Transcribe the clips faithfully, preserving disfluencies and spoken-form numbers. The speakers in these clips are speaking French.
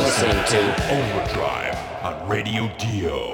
listening to Overdrive on Radio Dio.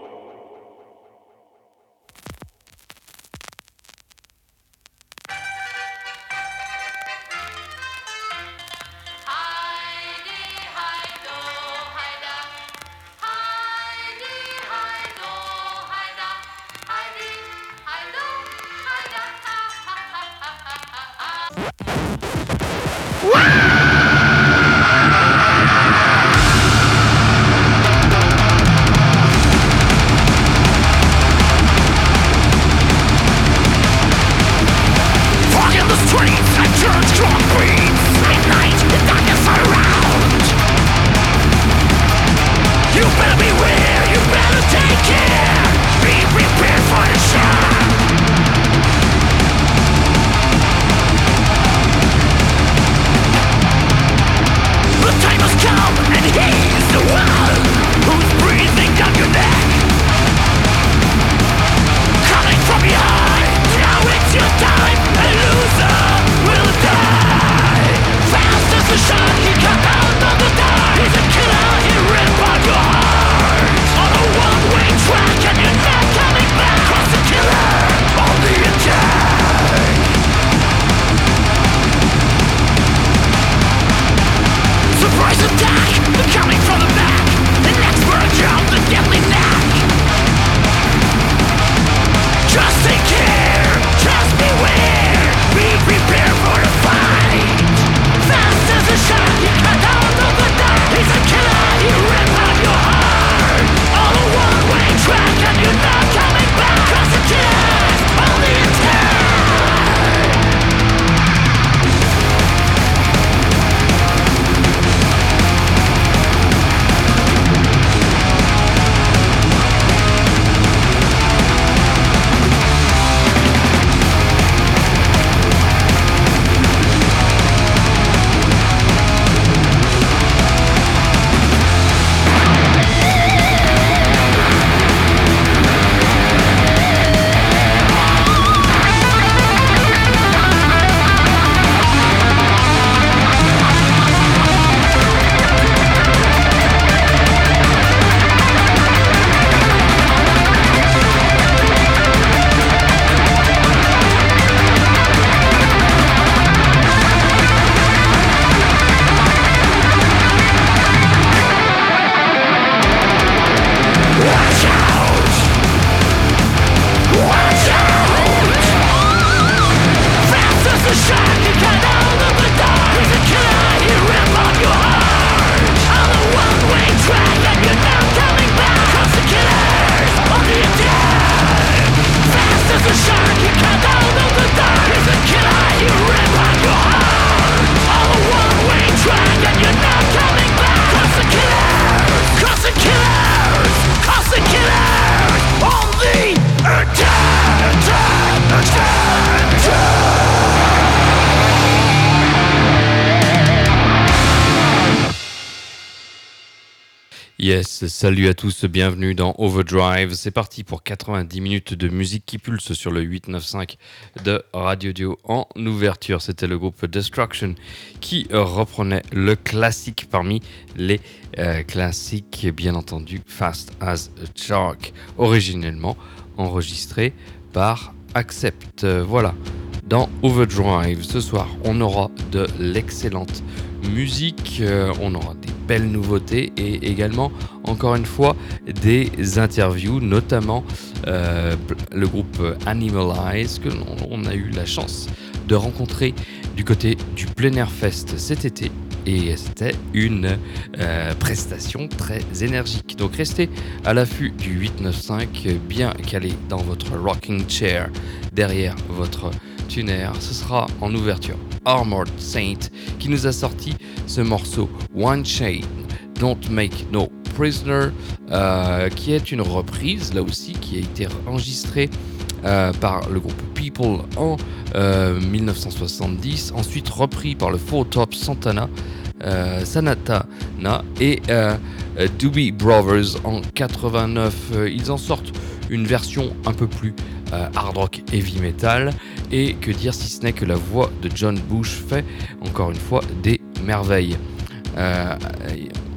Yes, salut à tous, bienvenue dans Overdrive. C'est parti pour quatre-vingt-dix minutes de musique qui pulse sur le huit neuf cinq de Radio Dio. En ouverture, c'était le groupe Destruction qui reprenait le classique parmi les euh, classiques, bien entendu, Fast as a Shark, originellement enregistré par Accept. Voilà, dans Overdrive, ce soir, on aura de l'excellente musique, euh, on aura des belles nouveautés et également, encore une fois, des interviews, notamment euh, le groupe Animalize que l'on on a eu la chance de rencontrer du côté du Plein Air Fest cet été et c'était une euh, prestation très énergique. Donc restez à l'affût du huit neuf cinq, bien calé dans votre rocking chair derrière votre tuner. Ce sera en ouverture Armored Saint qui nous a sorti ce morceau One Chain, Don't Make No Prisoner, euh, qui est une reprise là aussi qui a été enregistrée euh, par le groupe People en euh, dix-neuf cent soixante-dix, ensuite repris par le Four Top Santana, euh, Sanatana et euh, Doobie Brothers en quatre-vingt-neuf. Ils en sortent une version un peu plus euh, hard rock heavy metal, et que dire si ce n'est que la voix de John Bush fait encore une fois des merveilles. Euh,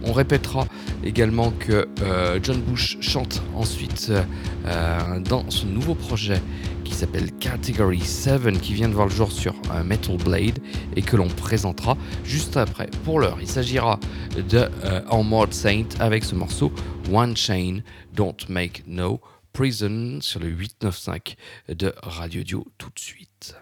On répétera également que euh, John Bush chante ensuite euh, dans son nouveau projet qui s'appelle Category sept, qui vient de voir le jour sur euh, Metal Blade et que l'on présentera juste après. Pour l'heure, il s'agira de euh, Armored Saint avec ce morceau One Chain, Don't Make No Prison sur le huit neuf cinq de Radio Dio tout de suite.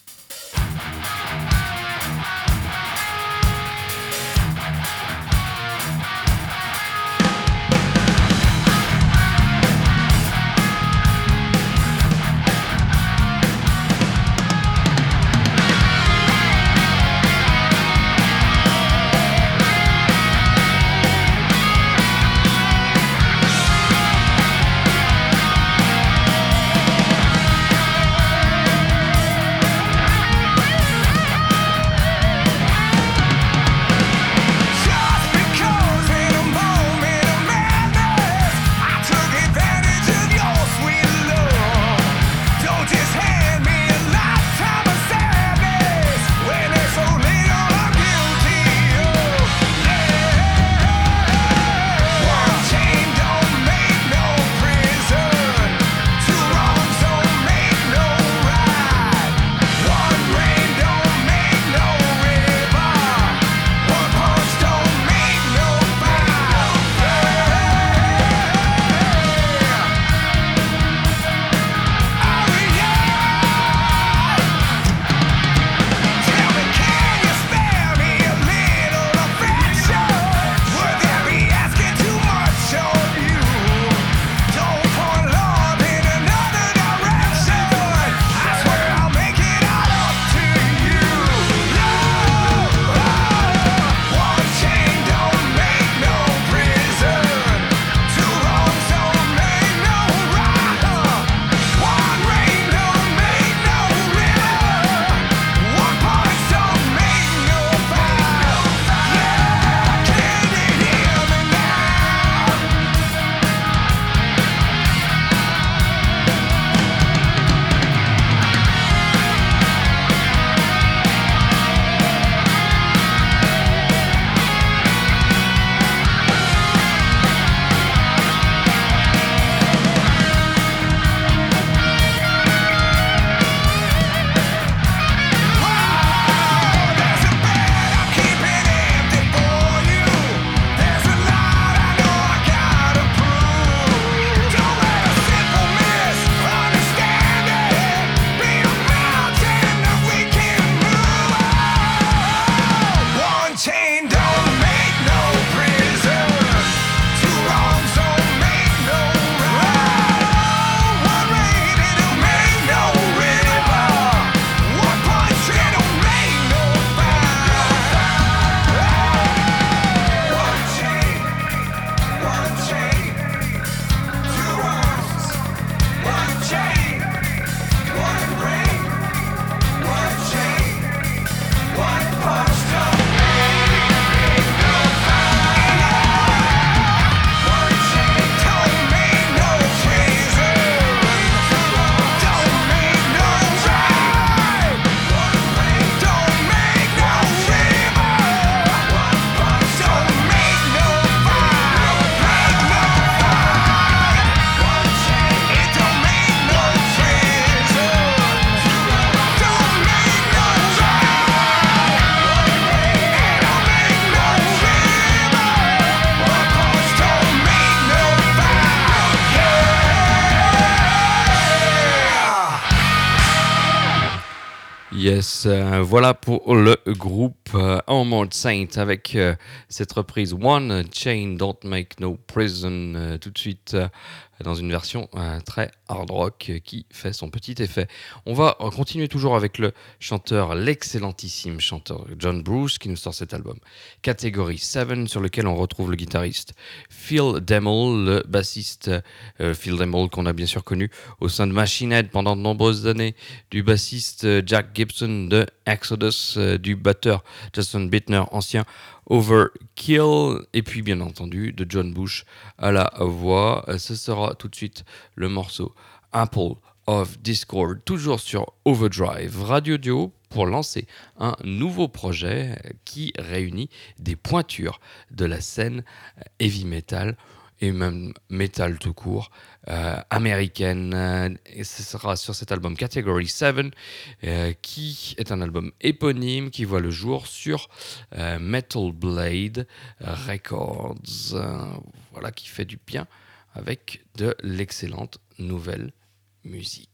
Yes, euh, voilà pour le groupe euh, Armored Saint avec euh, cette reprise One Chain Don't Make No Prison euh, tout de suite euh, dans une version euh, très hard rock euh, qui fait son petit effet. On va euh, continuer toujours avec le chanteur, l'excellentissime chanteur John Bruce qui nous sort cet album Category sept sur lequel on retrouve le guitariste Phil Demmel, le bassiste euh, Phil Demmel qu'on a bien sûr connu au sein de Machine Head pendant de nombreuses années, du bassiste euh, Jack Gibson de Exodus, euh, du batteur Justin Bittner, ancien Overkill, et puis bien entendu de John Bush à la voix. Ce sera tout de suite le morceau Apple of Discord, toujours sur Overdrive Radio Duo, pour lancer un nouveau projet qui réunit des pointures de la scène heavy metal et même metal tout court euh, américaine. Et ce sera sur cet album Category sept, euh, qui est un album éponyme qui voit le jour sur euh, Metal Blade Records. Euh, voilà, qui fait du bien avec de l'excellente nouvelle musique.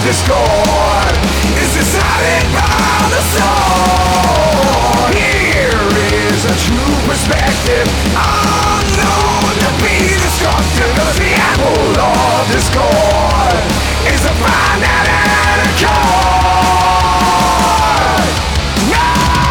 discord is decided by the soul. Here is a true perspective, unknown to be destructive, cause the apple of discord is a finite and a chord. No!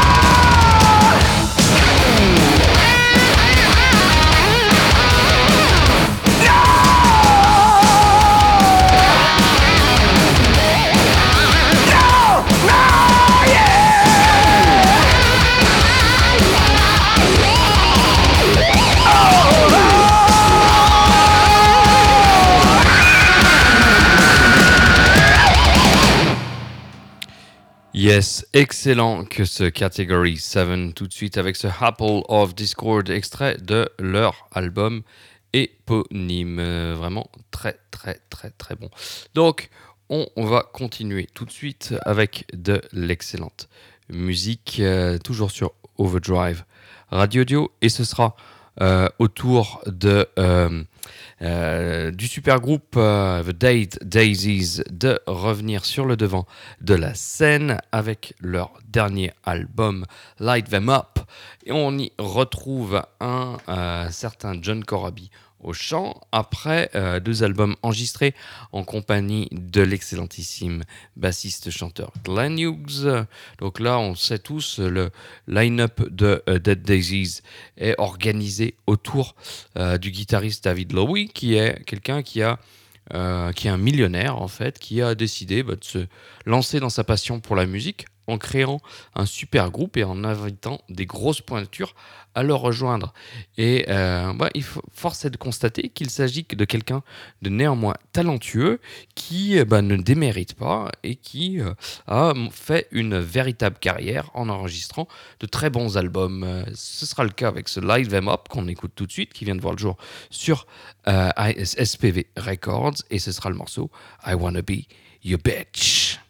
Yes, excellent que ce Category sept, tout de suite avec ce Apple of Discord, extrait de leur album éponyme. Euh, vraiment très très très très bon. Donc on, on va continuer tout de suite avec de l'excellente musique, euh, toujours sur Overdrive Radio Dio, et ce sera euh, autour de... Euh, Euh, du super groupe euh, The Date Daisies de revenir sur le devant de la scène avec leur dernier album Light Them Up, et on y retrouve un euh, certain John Corabi au chant après euh, deux albums enregistrés en compagnie de l'excellentissime bassiste-chanteur Glenn Hughes. Donc là, on sait tous, le line-up de uh, Dead Daisies est organisé autour euh, du guitariste David Lowy, qui est quelqu'un qui a euh, qui est un millionnaire en fait, qui a décidé bah, de se lancer dans sa passion pour la musique en créant un super groupe et en invitant des grosses pointures à le rejoindre. Et euh, bah, il faut, force est de constater qu'il s'agit de quelqu'un de néanmoins talentueux qui bah, ne démérite pas et qui euh, a fait une véritable carrière en enregistrant de très bons albums. Euh, ce sera le cas avec ce Light Them Up qu'on écoute tout de suite, qui vient de voir le jour sur euh, S P V Records, et ce sera le morceau I Wanna Be Your Bitch.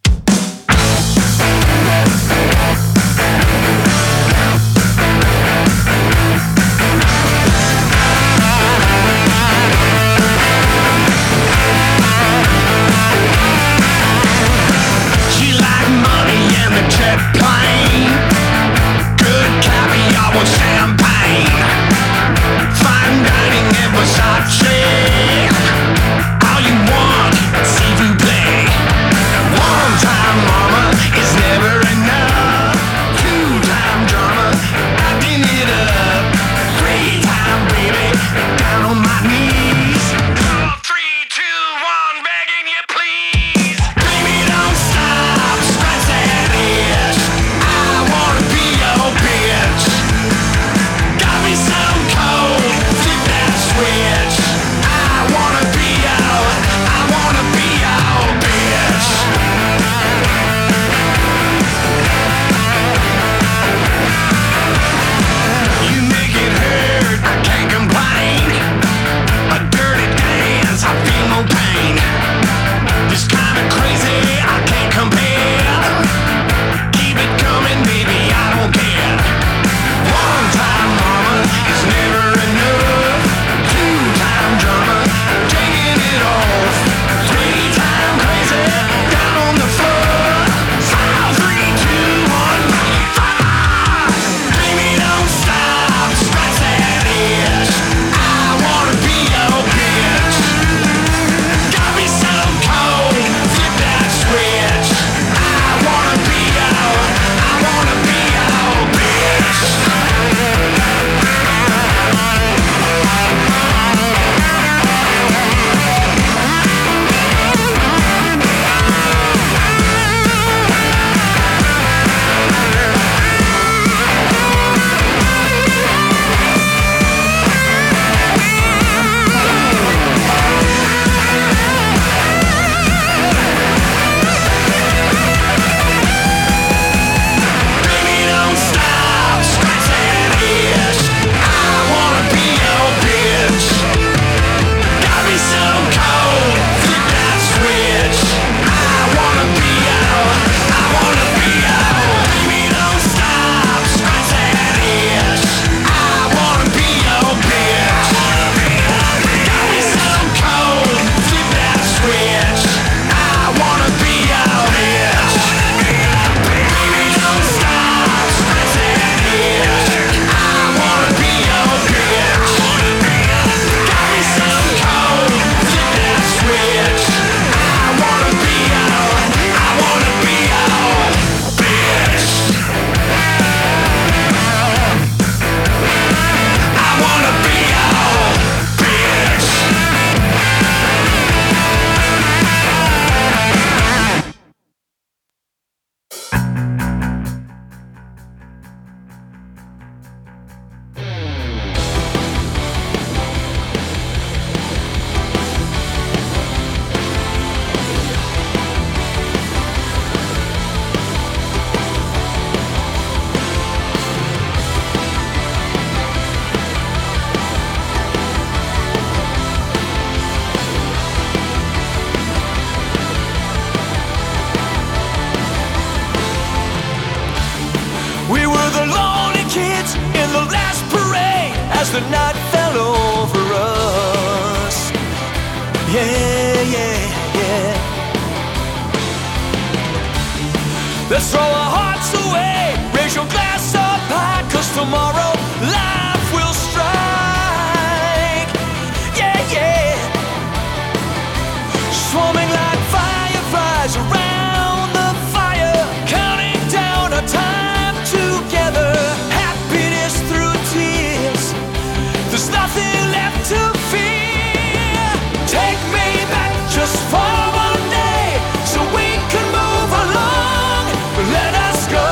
She liked money and the jet plane, good caviar with champagne, fine dining and Versace. All you want, see you play. One time mama is never enough. the last parade as the night fell over us. Yeah, yeah, yeah. Let's throw our hearts away, raise your glass up high, 'cause tomorrow life will strike. Yeah, yeah. Swarming like fireflies around the fire, counting down our time together. Happiness through tears, there's nothing left to fear. Take me back just for one day, so we can move along. Let us go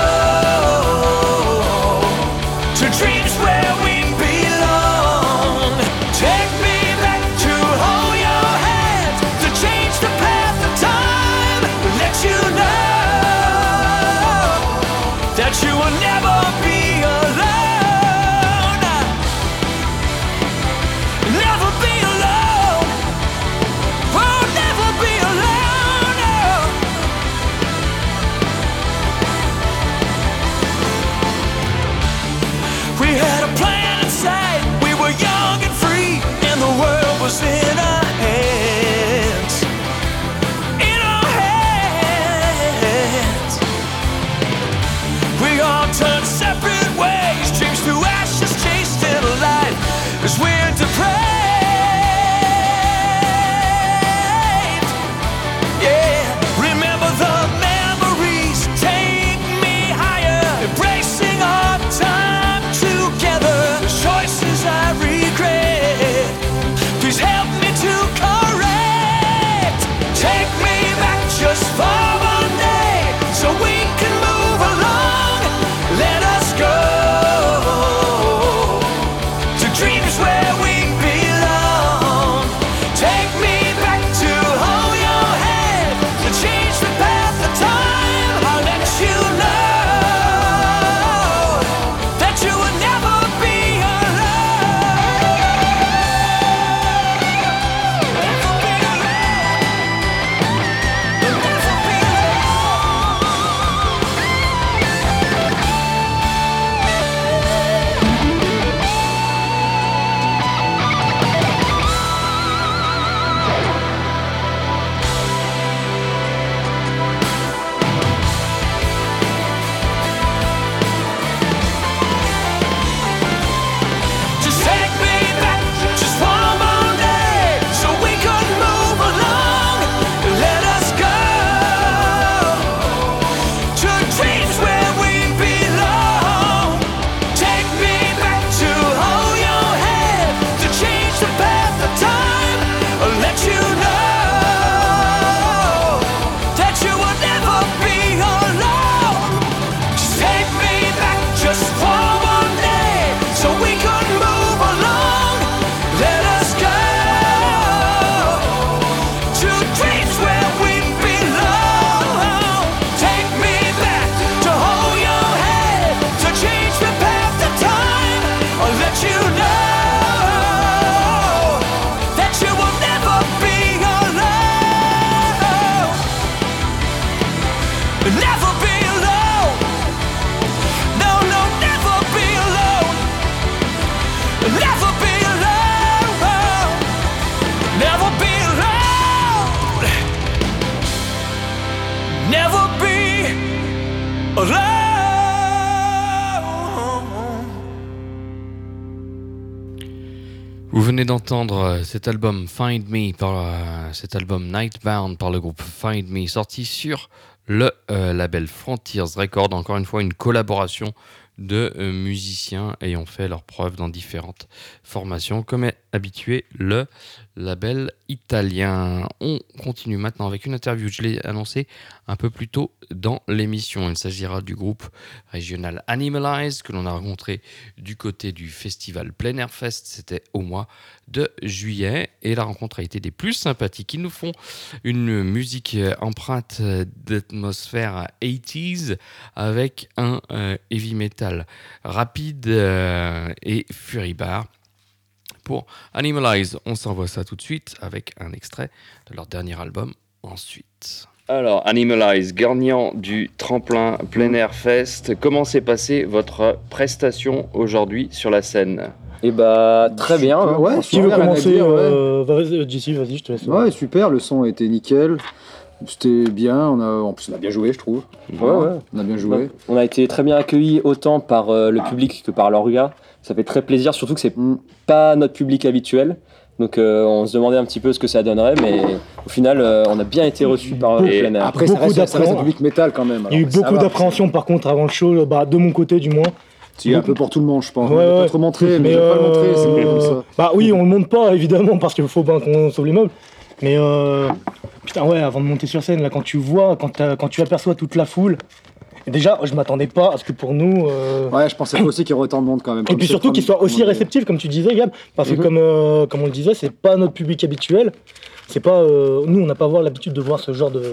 to dreams where we belong. Take me back to hold your hand, to change the path of time. Let you know that you will never be alone. Never be alone. Oh, never be alone. No. We had a plan inside, we were young and free, and the world was in our hands. In our hands. We all turned separate ways, dreams to ashes, chased in a life as we're depraved. Yeah, remember the memories, take me higher, embracing our time together. The choices I regret, please help me to correct. Take me back just for one day, so we can move along. Let us go to dreams where we belong. Take me back to hold your hand, to change the path of time. I'll let you know that you will never be alone. Never be alone. You'll never be Just take me back just one more day, so we could move along. Let us go to dreams where we belong. Take me back to hold your hand, to change the path of time. I'll let you know that you will never be alone. Just take me back just for one day, so we could move along. Let us go to dreams where we belong. Take me back to hold your hand, to change the path of time. I'll let you know that you will never be alone. Never be alone. No, no, never be alone. Never be alone. Never be alone. Never be alone. Vous venez d'entendre cet album Find Me, par euh, cet album Nightbound par le groupe Find Me, sorti sur le euh, label Frontiers Records. Encore une fois, une collaboration de euh, musiciens ayant fait leurs preuves dans différentes formations, comme est habitué le label italien. On continue maintenant avec une interview, je l'ai annoncé un peu plus tôt dans l'émission. Il s'agira du groupe régional Animalize que l'on a rencontré du côté du festival Plein Air Fest, c'était au mois de juillet, et la rencontre a été des plus sympathiques. Ils nous font une musique empreinte d'atmosphère quatre-vingt-dix avec un euh, heavy metal rapide euh, et furibar. Pour Animalize, on s'envoie ça tout de suite avec un extrait de leur dernier album ensuite. Alors, Animalize, gagnant du tremplin plein air fest, comment s'est passée votre prestation aujourd'hui sur la scène? Et bah très bien. Super, hein. ouais, Qui veut super, rien à commencer dire, ouais. euh, vas-y, J C, vas-y, je te laisse. Ouais, super, le son était nickel. C'était bien, on a, en plus on a bien joué, je trouve. Ouais, ouais. On a bien joué. On a été très bien accueillis autant par euh, le public que par l'orga. Ça fait très plaisir, surtout que c'est Mm. pas notre public habituel. Donc euh, on se demandait un petit peu ce que ça donnerait, mais au final euh, on a bien été reçus par le Et plein air. Après, ça Beaucoup reste, ça reste un d'appréhension. public métal quand même. Il y a eu alors ça beaucoup va. d'appréhension par contre avant le show, bah, de mon côté du moins. Si, un peu pour tout le monde, je pense. Ouais, on va ouais. pas trop montrer, mais, Mais on va pas le montrer, c'est mieux euh, comme ça. Bah oui, on le montre pas évidemment parce qu'il faut bien qu'on sauve les meubles. Mais euh, putain ouais, avant de monter sur scène, là quand tu vois, quand, t'as- quand tu aperçois toute la foule, et déjà je m'attendais pas à ce que pour nous. euh, Ouais, je pensais aussi qu'il y aurait autant de monde quand même. Et puis surtout qu'ils soient aussi réceptifs comme tu disais Gab, parce que Mhm. comme, euh, comme on le disait, c'est pas notre public habituel. C'est pas euh, nous on n'a pas avoir l'habitude de voir ce genre de,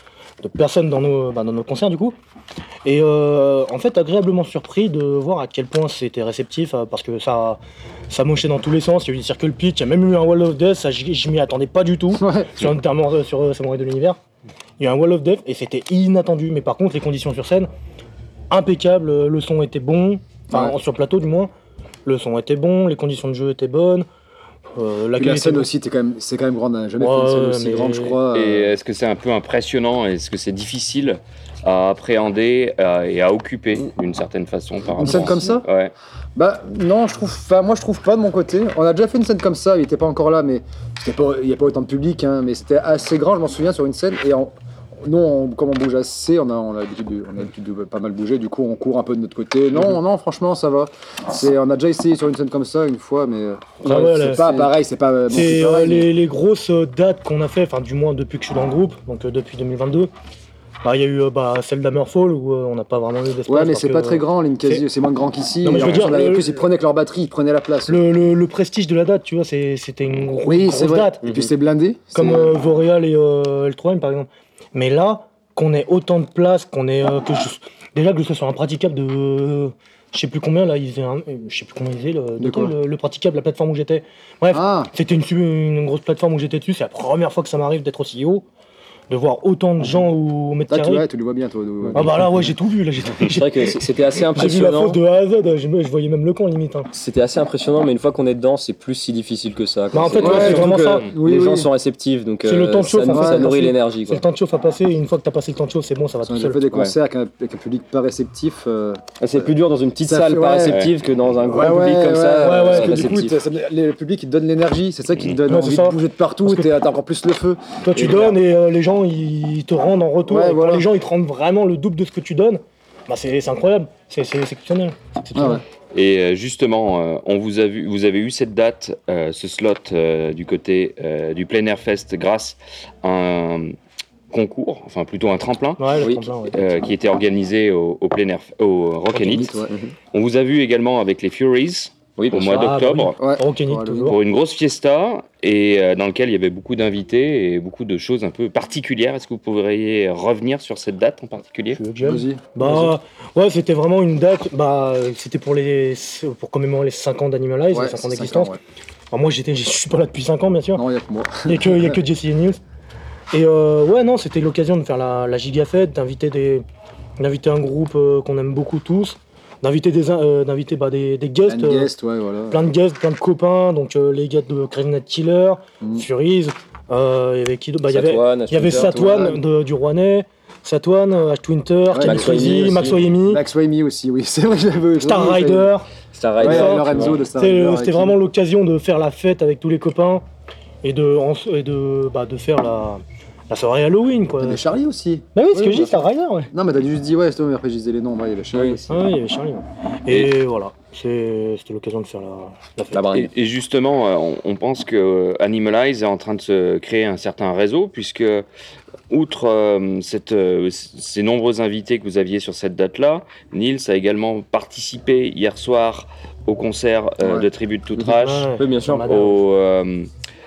de personnes dans nos, bah, dans nos concerts du coup. Et euh, en fait agréablement surpris de voir à quel point c'était réceptif euh, parce que ça, ça mochait dans tous les sens. Il y a eu des circle pitch, il y a même eu un wall of death, ça je je m'y attendais pas du tout Ouais. sur notamment euh, sur euh, Samurai de l'univers. Il y a eu un wall of death et c'était inattendu. Mais par contre les conditions sur scène impeccable, euh, le son était bon, enfin Ouais. sur plateau du moins. Le son était bon, les conditions de jeu étaient bonnes. Euh, Puis l'accueil la était scène bon. aussi, t'es quand même, c'est quand même grande. On n'a jamais fait Ouais, une scène aussi mais- grande, je crois. Et euh, est-ce que c'est un peu impressionnant? Est-ce que c'est difficile à appréhender à- et à occuper d'une certaine façon par Une scène rapport à- comme ça Ouais. Bah non, je trouve. Enfin, moi je trouve pas de mon côté. On a déjà fait une scène comme ça, il était pas encore là, mais c'était pas, il y a pas autant de public, hein, mais c'était assez grand. Je m'en souviens sur une scène et en- nous, on- comme on bouge assez, on a, on a l'habitude de, on a l'habitude de pas mal bouger. Du coup, on court un peu de notre côté. Non, non, franchement, ça va. C'est, on a déjà essayé sur une scène comme ça une fois, mais Ah ouais, c'est là, pas c'est- pareil. C'est pas. non C'est plus euh, pareil, mais- les, les grosses euh, dates qu'on a fait, enfin du moins depuis que je suis dans le groupe, donc euh, depuis deux mille vingt-deux. Bah, il y a eu euh, bah, celle d'Hammerfall où euh, on n'a pas vraiment eu d'espace. Ouais, mais parce c'est que, pas très euh, grand, Linkasi, c'est moins grand qu'ici. Non, mais Et je en veux plus, dire, on avait- en le- plus, ils prenaient avec leur batterie, ils prenaient la place. Le, le- le prestige de la date, tu vois, c'est- c'était une gros- Oui, grosse c'est vrai. date. Et puis c'est blindé. Comme c'est- euh, Voreal et euh, L trois M par exemple. Mais là, qu'on ait autant de place, qu'on ait euh, que je- déjà que ce soit impraticable de je sais plus combien là, ils faisaient un- je sais plus combien ils faisaient le, De quoi le, le praticable, la plateforme où j'étais. Bref, Ah, c'était une, su- une grosse plateforme où j'étais dessus. C'est la première fois que ça m'arrive d'être aussi haut, de voir autant de gens au mètre là tu, carré. ouais, tu le vois bien, toi. de- Ah bah là ouais, j'ai tout vu là. J'ai C'est vrai que c- c'était assez j'ai vu la impressionnant. fosse de A à Z. Je, je voyais même le camp limite. hein. C'était assez impressionnant, mais une fois qu'on est dedans, c'est plus si difficile que ça. quoi. Bah, en fait, C'est- ouais, c'est surtout vraiment que ça. Oui, les oui. gens sont réceptifs, donc C'est le temps de ça, chauffe, nous- en fait, ça nourrit c'est- l'énergie. C'est quoi. le temps de chauffe à passer. Et une fois que t'as passé le temps de chauffe, c'est bon, ça va On tout a seul. déjà fait des concerts avec, un, avec un public pas réceptif. euh, Ah, C'est plus dur dans une petite Ça salle fait- pas ouais. réceptive que dans un grand Ouais, public ouais, comme ouais, ça. ouais, euh, ouais, Parce que du coup, réceptif. t'as- ça- le public il te donne l'énergie, c'est ça qui te donne Ouais, c'est envie ça. de bouger de partout, Parce que- t'es- t'as encore plus le feu. Toi tu Et donnes et euh, les gens ils te rendent en retour. Ouais, et quand voilà. les gens ils te rendent vraiment le double de ce que tu donnes, bah c'est c'est incroyable, c'est c'est- c'est exceptionnel. C'est exceptionnel. Ah ouais. Et euh, justement, euh, on vous a vu, vous avez eu cette date, euh, ce slot euh, du côté euh, du Plein Air Fest grâce à un concours, enfin plutôt un tremplin. Ouais, le Oui. tremplin, ouais. euh, qui était organisé au, au plein air, au Rock and It. Ouais. On vous a vu également avec les Furies Oui, au bien mois sûr. Ah, d'octobre Ouais. Rock and It, Ouais, toujours. pour une grosse fiesta et euh, dans lequel il y avait beaucoup d'invités et beaucoup de choses un peu particulières. Est-ce que vous pourriez revenir sur cette date en particulier? Tu veux que j'aille Vas-y. Bah ouais, c'était vraiment une date, bah c'était pour les pour commémorer les cinq ans d'Animalize, Ouais, les cinq ans c'est d'existence. cinq ans, ouais. Alors moi j'étais je suis pas là depuis cinq ans bien sûr. Non, il y a que moi. Il n'y a que, il y a que Jesse et News. Et euh, ouais, non, c'était l'occasion de faire la, la giga fête, d'inviter des, d'inviter un groupe euh, qu'on aime beaucoup tous, d'inviter des, euh, d'inviter bah, des, des guests, Un euh, guest, ouais, voilà. plein de guests, plein de copains, donc euh, les gars de Crazy Night Killer, Mm. Furies, euh, il y avait qui d'autre bah, il y avait, Satoine, il y avait Ashwinter, Satoine Satoine. de- du Rouennais, Satoine, euh, Ash Twinter, Kenny Max Crazy, Waymi Max aussi. Wayemi, Max Waymi aussi, oui, c'est vrai que je l'avais vu. Star Rider. Star Ouais, Rider. Lorenzo de Star C'était Rider. c'était vraiment l'occasion de faire la fête avec tous les copains et de, en- et de, bah, de faire la, la soirée Halloween quoi. Il y avait Charlie aussi. Bah oui, ce Oui, que je dis, bah. Star Rider, ouais. Non, mais t'as juste dit, ouais, c'est toi, mais après je disais les noms. Ouais, il y avait Charlie Oui. aussi. Ah oui, il y avait Charlie. ouais. Et, voilà, c'est- c'était l'occasion de faire la, la fête. La bringue. Et, et justement, euh, on, on pense que euh, Animalize est en train de se créer un certain réseau, puisque, outre euh, cette, euh, c- ces nombreux invités que vous aviez sur cette date-là, Nils a également participé hier soir au concert euh, Ouais. de Tribute to Trash, Ouais, Oui, bien sûr. Madame. au, euh,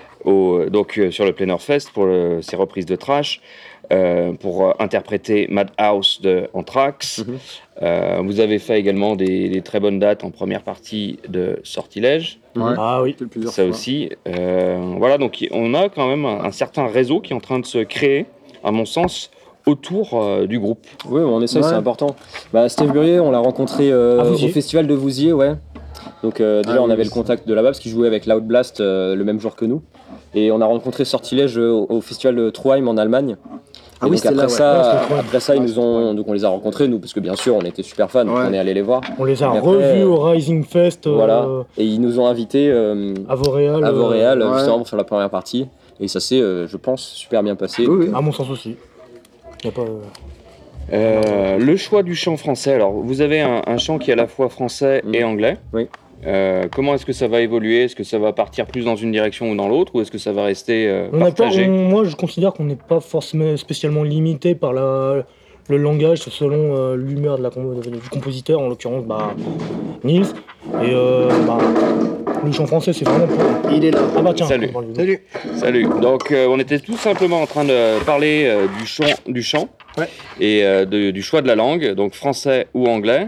au- donc, euh, sur le Plein Air Fest pour le- ses reprises de Trash, euh, pour euh, interpréter Madhouse de Anthrax. Mhm. Euh, vous avez fait également des, des très bonnes dates en première partie de Sortilège. Ouais. Ah oui. Plusieurs Ça fois. aussi. Euh, voilà, donc on a quand même un, un certain réseau qui est en train de se créer à mon sens, autour euh, du groupe. Oui, on essaie, Ouais. c'est important. Bah, Steve Burier, on l'a rencontré euh, À au Vouziers. festival de Vouziers, ouais. Donc euh, déjà, Ah on oui, avait oui, le contact de là-bas parce qu'il jouait avec Loud Blast euh, le même jour que nous. Et on a rencontré Sortilège au, au festival de Troheim en Allemagne. Ah Et oui, donc c'était après là, ouais. ça, Ouais, c'était Troheim. après ça, ils Ouais, nous c'était ont, Troheim. donc on les a rencontrés nous parce que bien sûr, on était super fans, donc Ouais. on est allé les voir. On les a Et après, revus euh, au Rising Fest euh, Voilà. Et ils nous ont invités euh, à Vauréal. à euh, Vauréal ouais. justement pour faire la première partie. Et ça s'est, euh, je pense, super bien passé. Oui, oui. À mon sens aussi. Y a pas. euh, Euh, le choix du chant français. Alors, vous avez un, un chant qui est à la fois français Mm. et anglais. Oui. Euh, comment est-ce que ça va évoluer? Est-ce que ça va partir plus dans une direction ou dans l'autre? Ou est-ce que ça va rester euh, On n'a pas, partagé? on- moi, je considère qu'on n'est pas forcément spécialement limité par la, le langage selon euh, l'humeur de la, com- du compositeur, en l'occurrence bah, Nils. Et euh, bah, le chant français, c'est vraiment pour. Il est là. Ah bah tiens, Salut. on parle du- Salut. Salut. Donc, euh, on était tout simplement en train de parler euh, du chant, du chant Ouais. et euh, de- du choix de la langue, donc français ou anglais.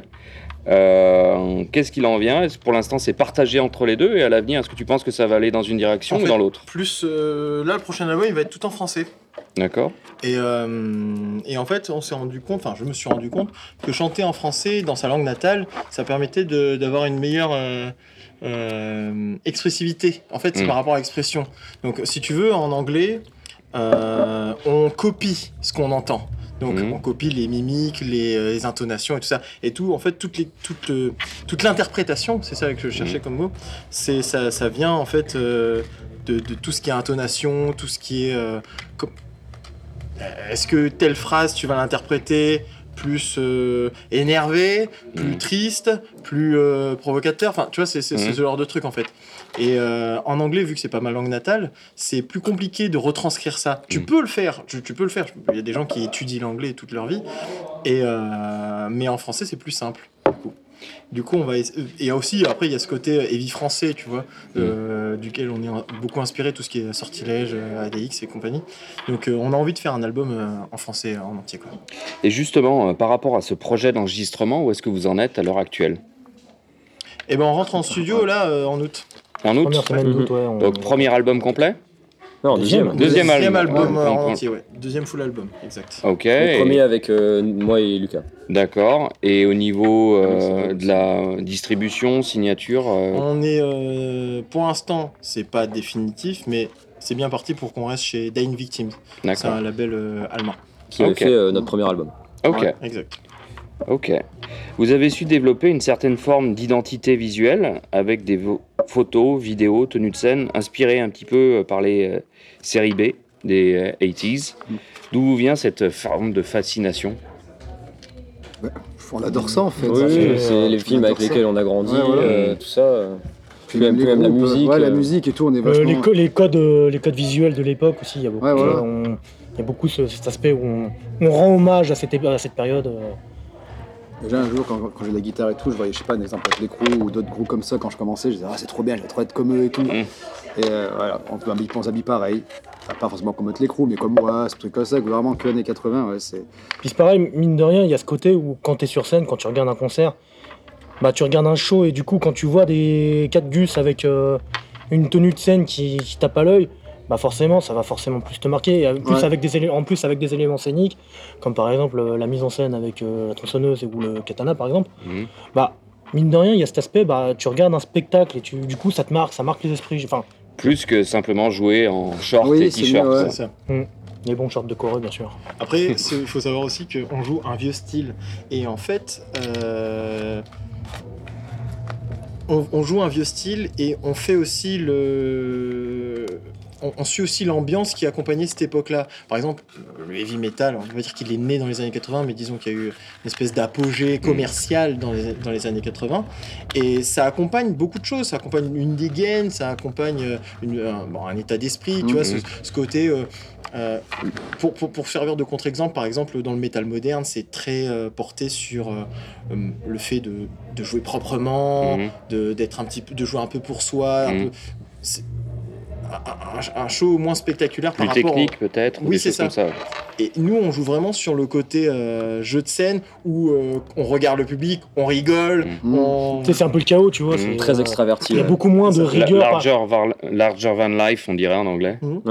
Euh, Qu'est-ce qu'il en vient? Est-ce que pour l'instant c'est partagé entre les deux et à l'avenir, est-ce que tu penses que ça va aller dans une direction En ou fait, dans l'autre? Plus euh, là, le prochain album, il va être tout en français. D'accord. Et, euh, et en fait, on s'est rendu compte, enfin, je me suis rendu compte que chanter en français dans sa langue natale, ça permettait de- d'avoir une meilleure euh, euh, expressivité. En fait, c'est Mm. par rapport à l'expression. Donc, si tu veux, en anglais, euh, on copie ce qu'on entend. Donc, Mhm. on copie les mimiques, les, euh, les intonations et tout ça. Et tout, en fait, toute, les, toute, euh, toute l'interprétation, c'est ça que je cherchais comme mot, c'est, ça, ça vient en fait euh, de, de tout ce qui est intonation, tout ce qui est. euh, com- euh, Est-ce que telle phrase, tu vas l'interpréter plus euh, énervé, plus Mhm. triste, plus euh, provocateur? Enfin, tu vois, c'est, c'est, c'est Mhm. ce genre de truc en fait. Et euh, en anglais, vu que c'est pas ma langue natale, c'est plus compliqué de retranscrire ça. Tu Mhm. peux le faire, tu, tu peux le faire. Il y a des gens qui étudient l'anglais toute leur vie, et euh, mais en français, c'est plus simple. Du coup. Du coup, on va essa- et aussi après il y a ce côté euh, heavy français, tu vois, euh, duquel on est en- beaucoup inspiré, tout ce qui est sortilège, euh, A D X et compagnie. Donc euh, on a envie de faire un album euh, en français euh, en entier, quoi. Et justement, euh, par rapport à ce projet d'enregistrement, où est-ce que vous en êtes à l'heure actuelle? Et ben on rentre en studio là euh, en août. En août? Première semaine d'août, ouais. on- Donc, premier album complet? Non, Deuxième. deuxième. Deuxième album. album euh, Donc, en on- entier, ouais. Deuxième full album, exact. Ok. Le et- premier avec euh, moi et Lucas. D'accord. Et au niveau euh, Oui, c'est- de la distribution, signature, euh, On est, euh, pour l'instant, c'est pas définitif, mais c'est bien parti pour qu'on reste chez Dying Victims. C'est d'accord. un label euh, allemand. Qui avait Ok. fait euh, notre premier album. Ok. Ouais, exact. Ok. Vous avez su développer une certaine forme d'identité visuelle avec des vo- photos, vidéos, tenues de scène inspirées un petit peu euh, par les euh, séries B des euh, eighties. D'où vient cette forme de fascination? On adore ça en fait. Oui, Ça oui, fait- c'est euh, les on films avec adore ça. lesquels on a grandi, Ouais, voilà. euh, tout ça. euh. Puis Puis même, les puis même la groupes, musique. Ouais, la euh, musique et tout, on est Euh, vachement. les, co- les codes, euh, les codes visuels de l'époque aussi, il y a beaucoup, Ouais, voilà. euh, on- il y a beaucoup ce- cet aspect où on, on rend hommage à cette, é- à cette période. euh. Déjà un jour, quand, quand j'ai de la guitare et tout, je voyais, je sais pas, un exemple avec les Crew ou d'autres groupes comme ça, quand je commençais, je disais, ah, c'est trop bien, je vais trop être comme eux et tout. Mm. Et euh, voilà, on peut habiller, on s'habille pareil. Enfin, pas forcément comme les Crew, mais comme moi, ce truc comme ça, vraiment que années quatre-vingts, ouais, c'est. Puis c'est pareil, mine de rien, il y a ce côté où quand tu es sur scène, quand tu regardes un concert, bah tu regardes un show et du coup quand tu vois des quatre gus avec euh, une tenue de scène qui, qui tape à l'œil, bah forcément ça va forcément plus te marquer. Et en plus, Ouais. avec des élé- en plus avec des éléments scéniques, comme par exemple euh, la mise en scène avec euh, la tronçonneuse ou le katana par exemple, Mhm. bah mine de rien, il y a cet aspect, bah tu regardes un spectacle et tu, du coup ça te marque, ça marque les esprits. Enfin, Plus que simplement jouer en short Oui, et c'est t-shirt. mieux, ouais. C'est ça. les bons shorts de Corée bien sûr. Après, il faut savoir aussi qu'on joue un vieux style. Et en fait, euh, on, on joue un vieux style et on fait aussi le. On, on suit aussi l'ambiance qui accompagnait cette époque-là. Par exemple, le heavy metal, on va dire qu'il est né dans les années quatre-vingts, mais disons qu'il y a eu une espèce d'apogée commercial dans les, dans les années quatre-vingts. Et ça accompagne beaucoup de choses. Ça accompagne une dégaine, ça accompagne une- un, bon, un état d'esprit, tu Mhm. vois, ce, ce côté. euh, euh, pour, pour, pour servir de contre-exemple, par exemple, dans le métal moderne, c'est très euh, porté sur euh, euh, le fait de, de jouer proprement, Mhm. de, d'être un petit peu, de jouer un peu pour soi, un Mhm. peu. C'est un, un- un show moins spectaculaire par Plus rapport. au- technique peut-être, ou Oui, des c'est choses ça. comme ça. Et nous, on joue vraiment sur le côté euh, jeu de scène où euh, on regarde le public, on rigole, Mhm. on. Tu sais, c'est un peu le chaos, tu vois. Mhm. c'est, Très euh, extraverti. Il y a ouais. beaucoup moins de Ça, La- rigueur. par- larger, var- larger than life, on dirait en anglais. Ouais.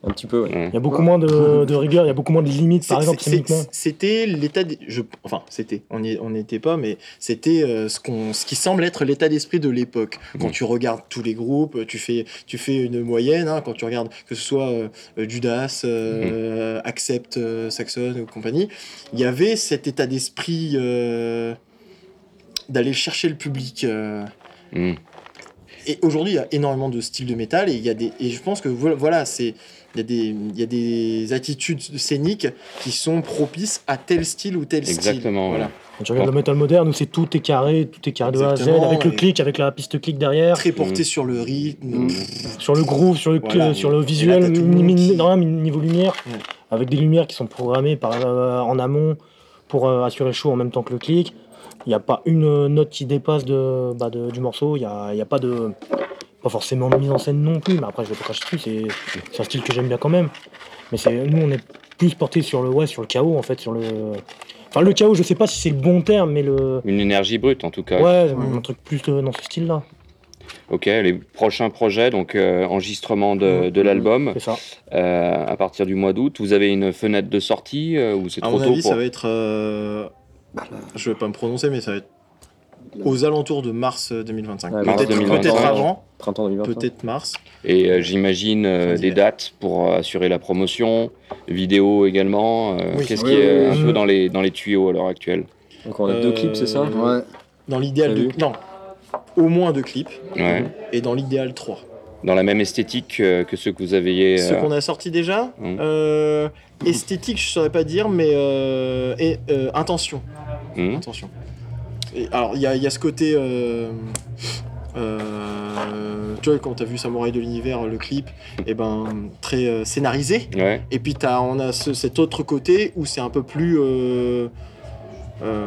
Un petit peu, ouais. Il y a beaucoup moins de, de rigueur, il y a beaucoup moins de limites, par C'est- exemple, c'est- techniquement. C'était l'état, des- je, enfin c'était, on n'y on n'y était pas, mais c'était euh, ce qu'on, ce qui semble être l'état d'esprit de l'époque. Quand Mhm. tu regardes tous les groupes, tu fais, tu fais une moyenne. Hein, quand tu regardes que ce soit euh, Judas, euh, Accept, euh, Saxon ou compagnie, il y avait cet état d'esprit euh, d'aller chercher le public. euh, Mm. Et aujourd'hui, il y a énormément de styles de métal et il y a des, et je pense que voilà, voilà, c'est il y a des il y a des attitudes scéniques qui sont propices à tel style ou tel style. Exactement, Voilà. ouais. Quand tu regardes le métal moderne où c'est tout est carré, tout est carré de A à Z, Exactement, avec le et- clic, avec la piste clic derrière, Très porté Mm. sur le rythme. Mm. Pff, sur le groove, sur le, Voilà. sur le Et là, visuel, t'as tout le mi- monde mi- qui- non, mi- niveau lumière, Ouais. avec des lumières qui sont programmées par, euh, en amont pour euh, assurer le show en même temps que le clic. Il n'y a pas une euh, note qui dépasse de, bah, de- du morceau, il n'y a, il y a pas de... Pas forcément de mise en scène non plus, mais après je vais pas cracher dessus, c'est, c'est un style que j'aime bien quand même. Mais c'est, nous on est plus porté sur le, ouais, sur le chaos en fait, sur le... Enfin le chaos, je sais pas si c'est le bon terme, mais le... Une énergie brute en tout cas. Ouais, Mm. un truc plus euh, dans ce style-là, Ok, les prochains projets, donc euh, enregistrement de, de l'album c'est ça. euh, à partir du mois d'août. Vous avez une fenêtre de sortie euh, ou c'est À trop mon tôt avis, pour... ça va être. euh, Je vais pas me prononcer, mais ça va être aux alentours de mars deux mille vingt-cinq. Ouais, mars peut-être, deux mille vingt-cinq. peut-être avant, Printemps deux mille vingt-cinq. peut-être mars. Et euh, j'imagine euh, Fin des d'hiver. dates pour euh, assurer la promotion, vidéo également. euh, Oui. Qu'est-ce Oui, qui est oui, un oui. peu dans les, dans les tuyaux à l'heure actuelle? Donc on a deux Euh, clips, c'est ça Ouais. Dans l'idéal T'as de. vu Non, au moins deux clips. Ouais. Et dans l'idéal trois. Dans la même esthétique euh, que ceux que vous aviez. Ce euh, qu'on a sorti déjà, Mm. euh, esthétique, je saurais pas dire, mais euh, et, euh, intention. hmm, Attention. Et alors, il y a, il y a ce côté. euh, euh, tu vois, quand t'as vu Samouraï de l'univers, le clip, et ben très euh, scénarisé. Ouais. Et puis t'as, on a ce- cet autre côté où c'est un peu plus. Euh, euh,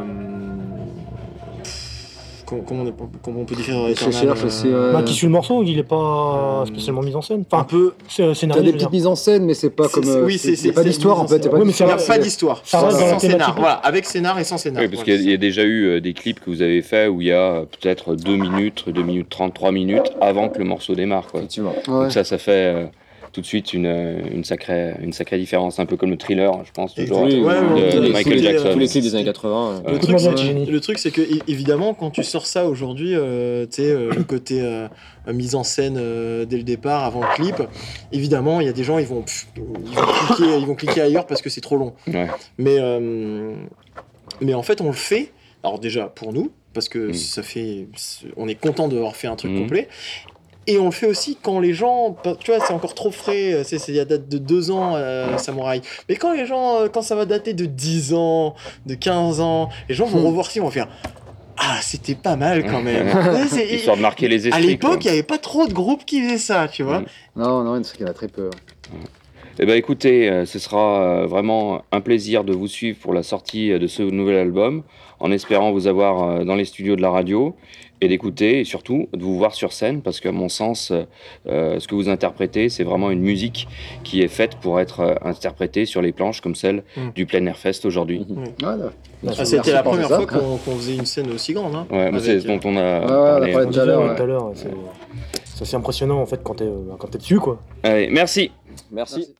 comment, comment on, est- comment on peut décrire Je Eternal, cherche aussi, euh, ouais. Bah, qui suit le morceau, il est pas Euh, spécialement mis en scène. Un Enfin, peu. c'est euh, T'as scénario. des je veux petites dire. mises en scène, mais c'est pas C'est- comme. c'est- euh, oui, c'est- c'est- Il n'y a c'est- pas c'est d'histoire une en mise en fait. Il y a scène. pas Oui, mais Il n'y a d'histoire. pas c'est- d'histoire. ça reste Sans- dans la sans scénar. thématique. Voilà, avec scénar et sans scénar. Oui, parce Voilà. qu'il y a- il y a déjà eu euh, des clips que vous avez faits où il y a euh, peut-être deux minutes, deux minutes trente, trois minutes avant que le morceau démarre. Quoi. Effectivement. Ouais. Donc ça, ça fait euh, tout de suite une, euh, une, sacrée, une sacrée différence, un peu comme le Thriller, je pense, toujours, Oui, de, ouais, ouais, de ouais, ouais, Michael tous les- Jackson. Tous les clips des années quatre-vingts. euh, Le Ouais. truc, Tout c'est, le monde est génie. le truc, c'est que é- évidemment, quand tu sors ça aujourd'hui, euh, tu sais, euh, le côté euh, mise en scène euh, dès le départ, avant le clip, évidemment, il y a des gens, ils vont, pff, ils vont cliquer, ils vont cliquer ailleurs parce que c'est trop long. Ouais. Mais, euh, mais en fait, on le fait. Alors déjà pour nous, parce que Mm. ça fait, on est content d'avoir fait un truc Mm. complet. Et on le fait aussi quand les gens, tu vois, c'est encore trop frais, c'est, c'est, il y a date de deux ans, euh, Samouraï. Mais quand les gens, euh, quand ça va dater de dix ans, de quinze ans, les gens vont Hmm. revoir ça, ils vont faire ah, c'était pas mal quand même. Ouais, c'est- Histoire de marquer les esprits. à l'époque, il quoi. n'y avait pas trop de groupes qui faisaient ça, tu vois. Mm. Non, non, c'est qu'il y en a très peu. Eh ben, écoutez, euh, ce sera euh, vraiment un plaisir de vous suivre pour la sortie euh, de ce nouvel album, en espérant vous avoir euh, dans les studios de la radio et d'écouter et surtout de vous voir sur scène, parce qu'à mon sens, euh, ce que vous interprétez, c'est vraiment une musique qui est faite pour être euh, interprétée sur les planches comme celle Mm. du Plein Air Fest aujourd'hui. Ouais, là. Ah, Merci c'était la pour première ça. fois qu'on, qu'on faisait une scène aussi grande. Hein, Ouais, mais avec, c'est ce dont on a Ouais, ouais, on a parlé. parlé On tout à disait, l'heure, ouais, ouais. tout à l'heure, c'est, c'est assez impressionnant en fait quand t'es, euh, quand t'es dessus quoi. Allez, merci. Merci.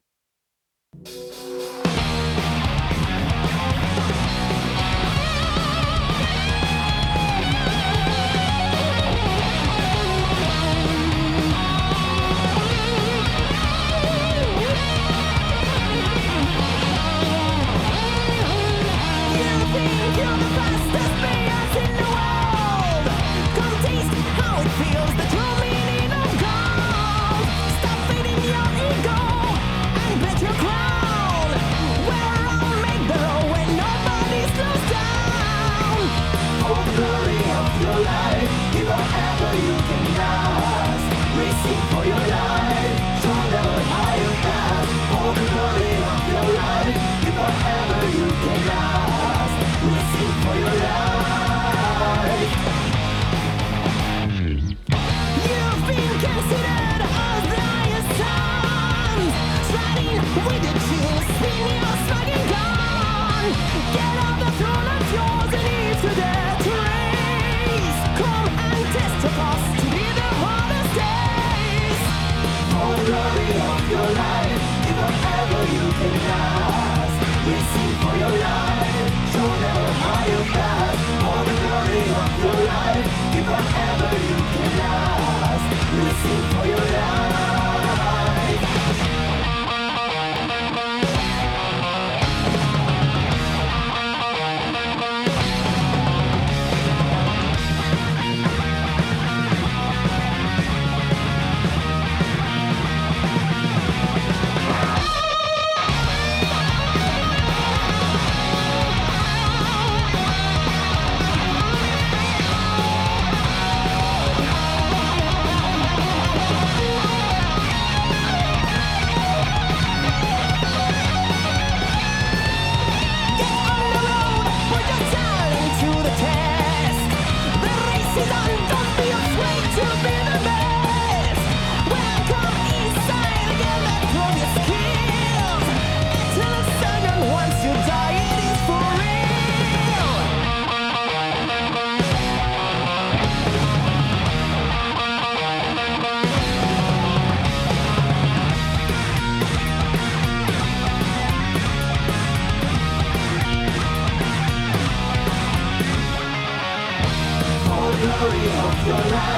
Glory of your life,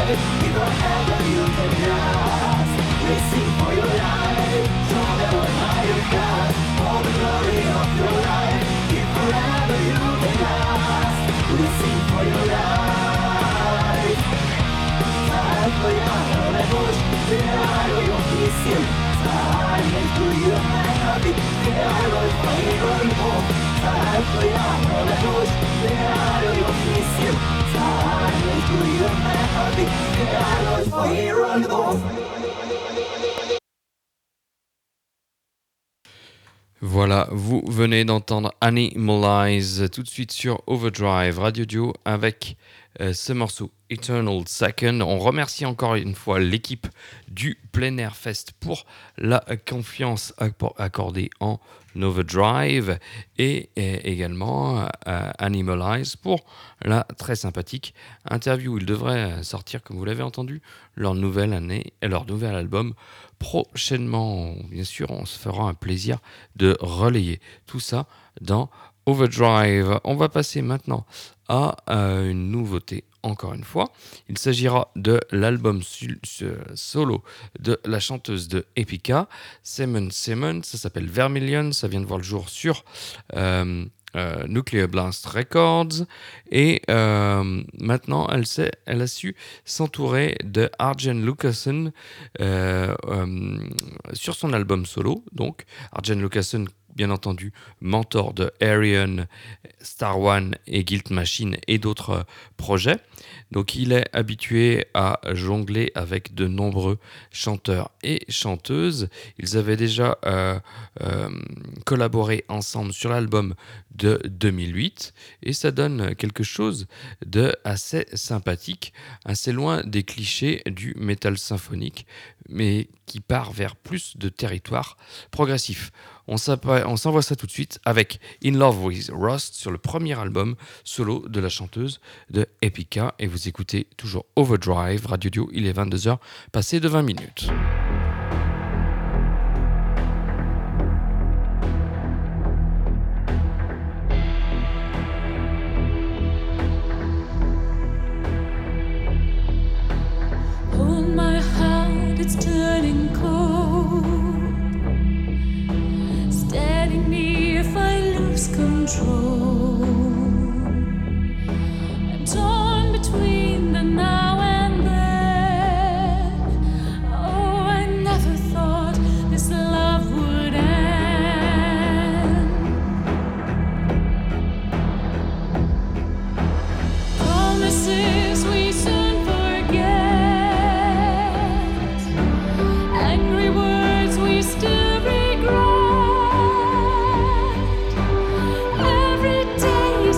life, if forever you can last. We sing for your life, stronger and higher God. All the glory of your life, if forever you can last. We sing for your life. Time for your revolution, the arrow of mission. Time to your happy, the arrow for your home. Time for your revolution, the arrow of mission. Time to your happy, the arrow for your home. Voilà, vous venez d'entendre Animalize tout de suite sur Overdrive Radio Duo avec euh, ce morceau Eternal Second. On remercie encore une fois l'équipe du Plein Air Fest pour la confiance accordée en Overdrive et, et également euh, Animalize pour la très sympathique interview. Ils devraient sortir, comme vous l'avez entendu, leur nouvelle année et leur nouvel album prochainement. Bien sûr, on se fera un plaisir de relayer tout ça dans Overdrive. On va passer maintenant à euh, une nouveauté. Encore une fois, il s'agira de l'album su- su- solo de la chanteuse de Epica, Simon Simon. Ça s'appelle Vermilion. Ça vient de voir le jour sur euh, euh, Nuclear Blast Records. Et euh, maintenant, elle, sait, elle a su s'entourer de Arjen Lucassen euh, euh, sur son album solo. Donc, Arjen Lucassen, bien entendu, mentor de Arion, Star One et Guilt Machine et d'autres projets. Donc il est habitué à jongler avec de nombreux chanteurs et chanteuses. Ils avaient déjà euh, euh, collaboré ensemble sur l'album de deux mille huit et ça donne quelque chose de assez sympathique, assez loin des clichés du métal symphonique, mais qui part vers plus de territoire progressif. On s'envoie ça tout de suite avec In Love with Rust sur le premier album solo de la chanteuse de Epica. Et vous écoutez toujours Overdrive, Radio Duo, il est vingt-deux heures, passé de vingt minutes. Hold my heart, it's turning cold. Steady me if I lose control. I'm torn between the now and then. Oh, I never thought this love would end. Promises we soon forget. Angry words we still regret. Every day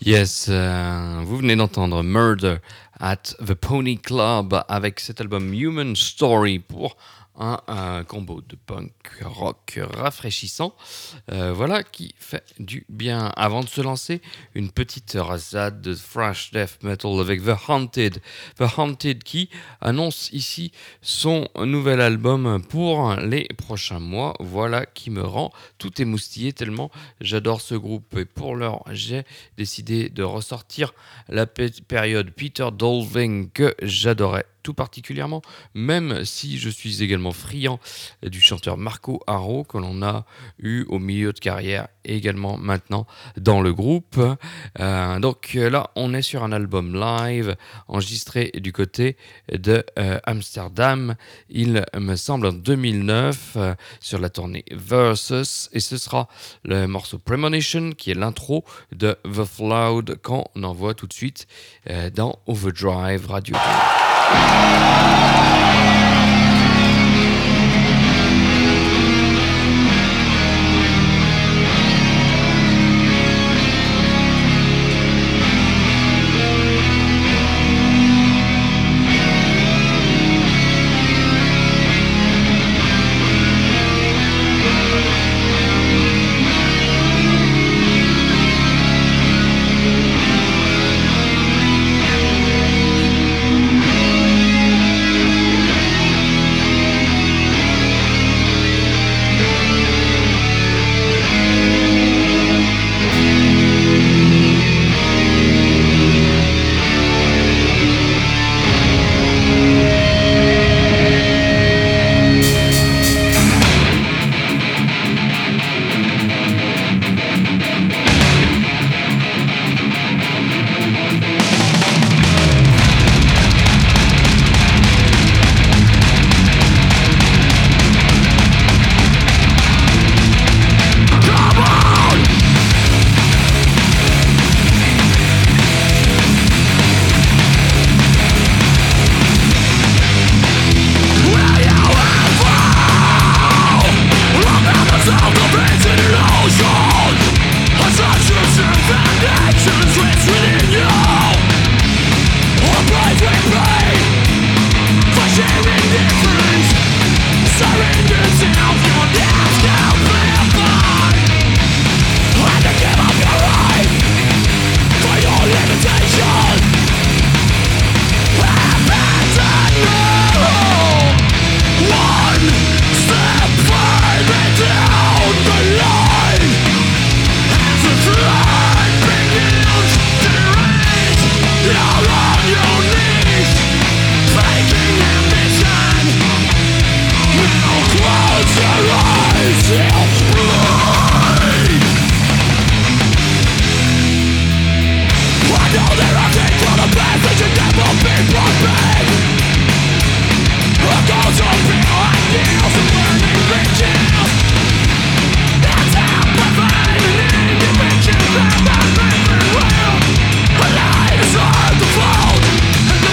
Yes, euh, vous venez d'entendre Murder at the Pony Club avec cet album Human Story pour un, un combo de punk rock rafraîchissant, euh, voilà, qui fait du bien. Avant de se lancer, une petite rasade de thrash death metal avec The Haunted. The Haunted qui annonce ici son nouvel album pour les prochains mois. Voilà qui me rend tout émoustillé tellement j'adore ce groupe. Et pour l'heure, j'ai décidé de ressortir la p- période Peter Dolving que j'adorais tout particulièrement, même si je suis également friand du chanteur Marco Arro que l'on a eu au milieu de carrière et également maintenant dans le groupe. Euh, donc là, on est sur un album live enregistré du côté de euh, Amsterdam, il me semble en deux mille neuf, euh, sur la tournée Versus, et ce sera le morceau Premonition qui est l'intro de The Flood qu'on envoie tout de suite euh, dans Overdrive Radio. Alive, serve the fold.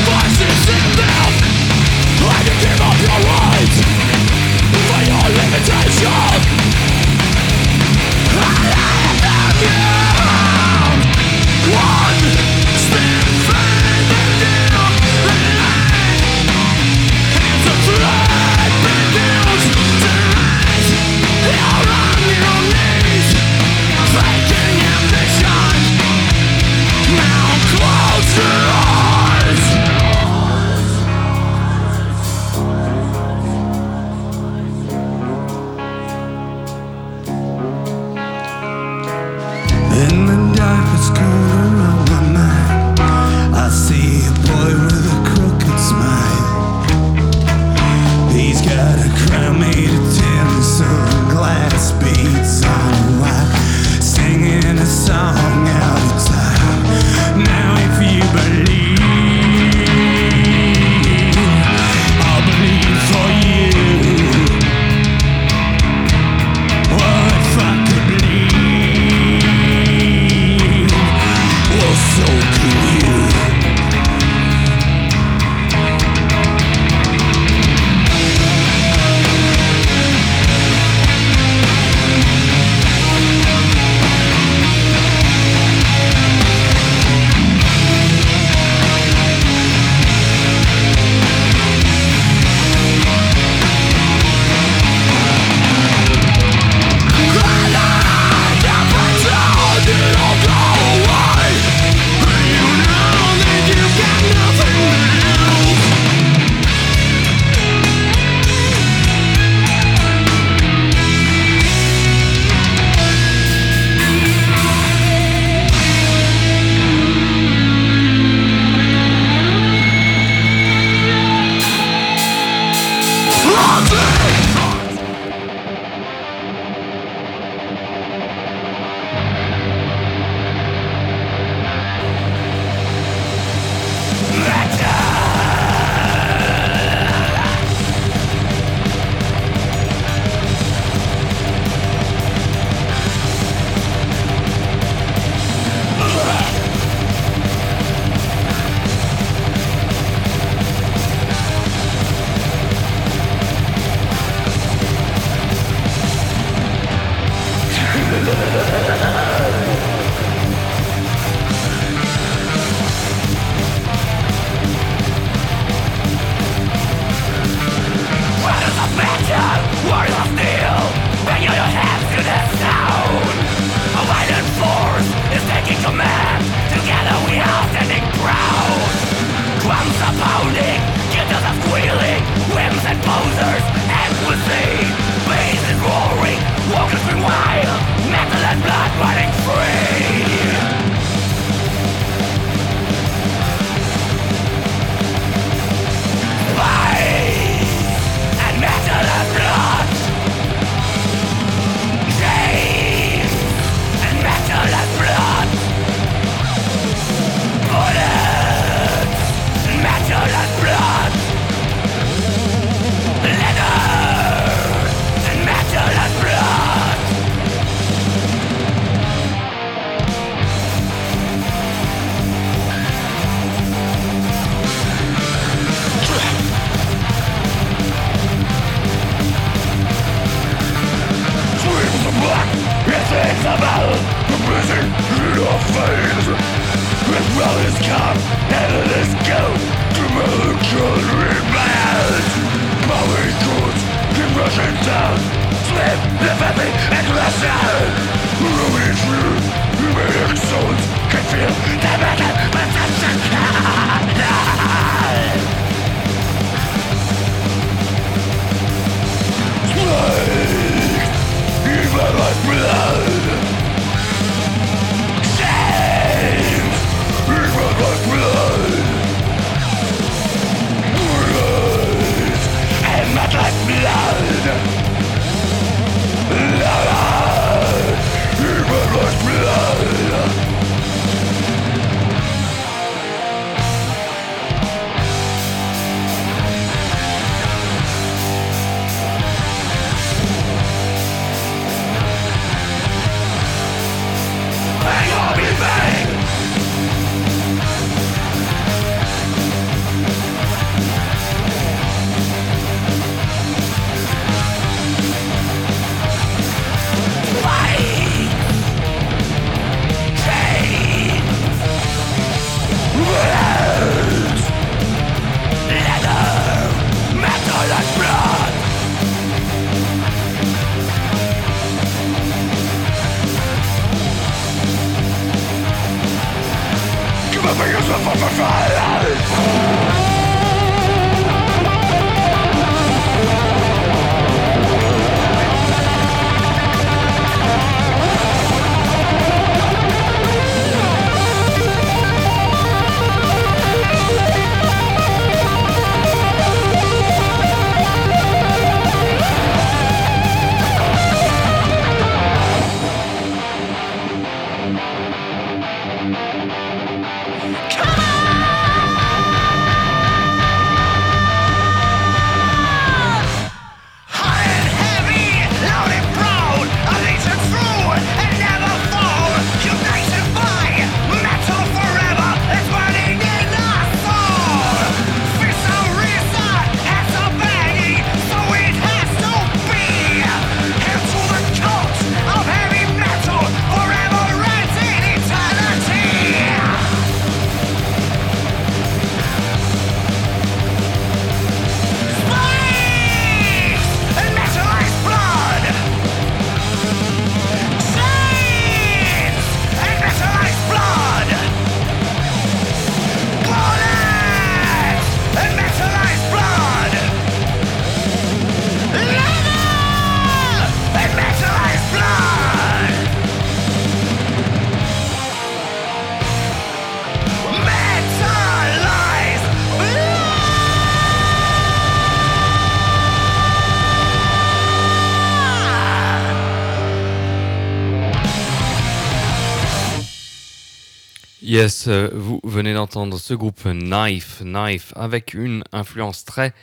Yes, euh, vous venez d'entendre ce groupe Knife, Knife, avec une influence très,